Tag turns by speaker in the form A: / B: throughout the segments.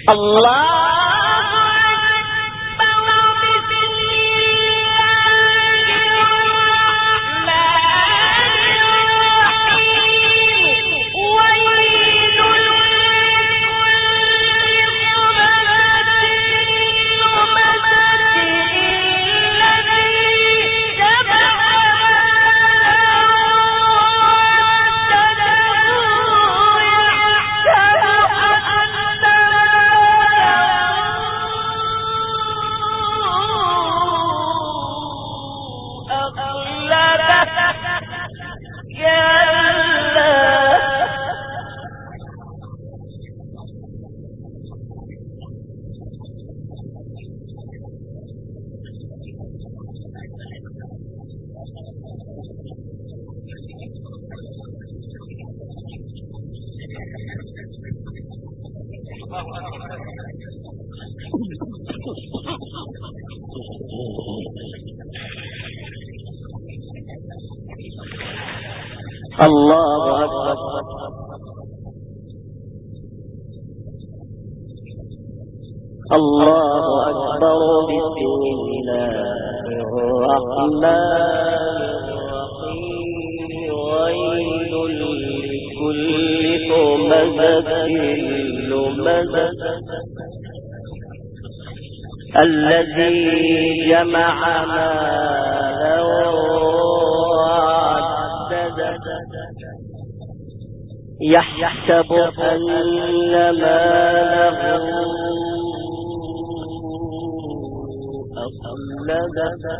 A: الله أكبر. الله أكبر. بسم الله الرحمن الرحيم. ويل لكل همزة لمزة الذي جمع مالا يحسب أن ماله أخلده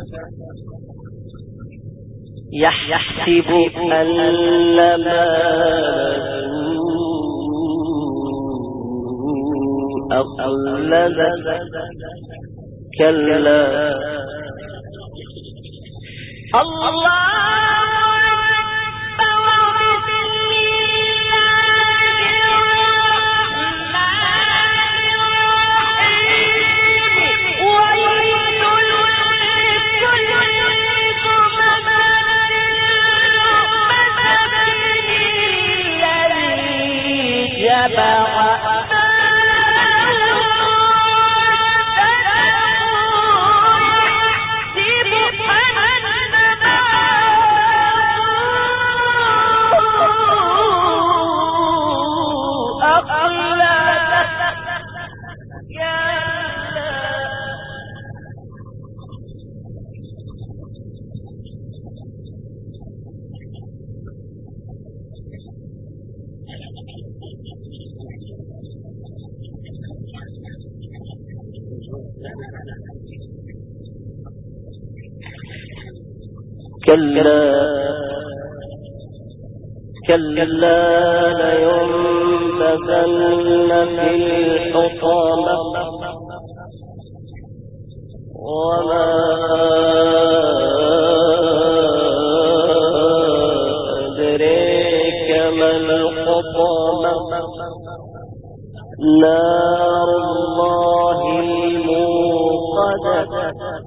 A: يحسب أن ماله أخلده كلا. الله كلا لينبذن في الحطمة وما أدريك ما الحطمة نار الله الموقدة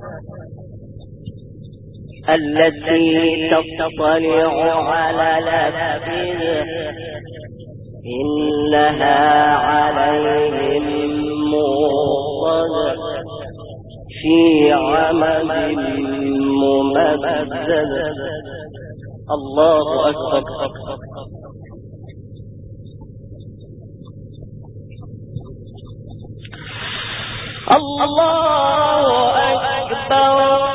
A: التي تطلع على الأفئدة إنها عليهم موصدة في عمد ممددة. الله أكبر. الله أكبر.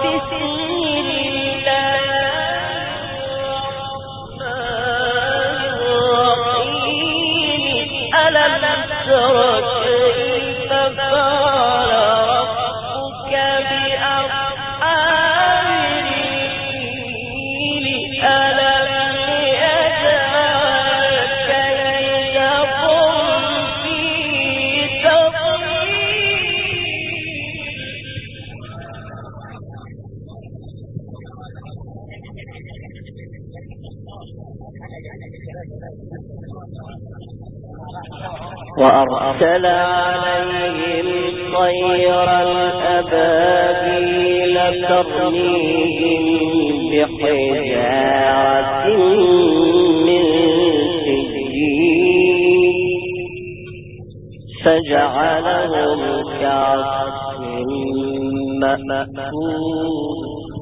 A: وأرسل عليهم طيرا أبابيل ترميهم بحجارة من سجيل فجعلهم كعصف مأكول.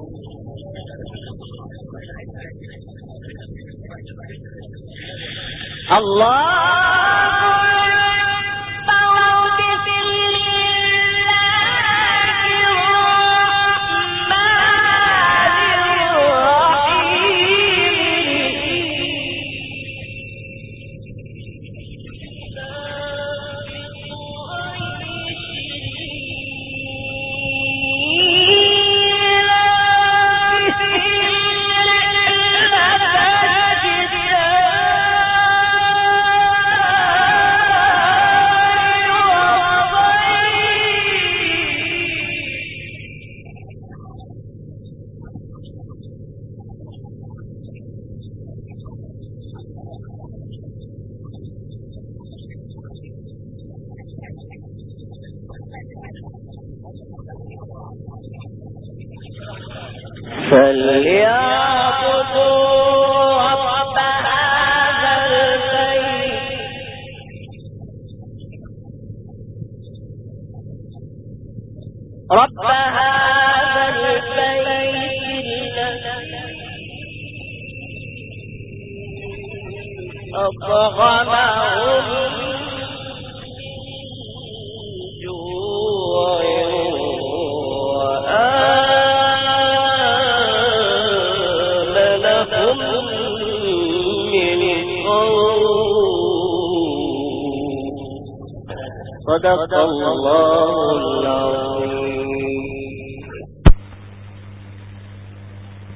A: رب هذا البيت أطعمهم جوع وآمنهم من خوف. صدق الله العظيم.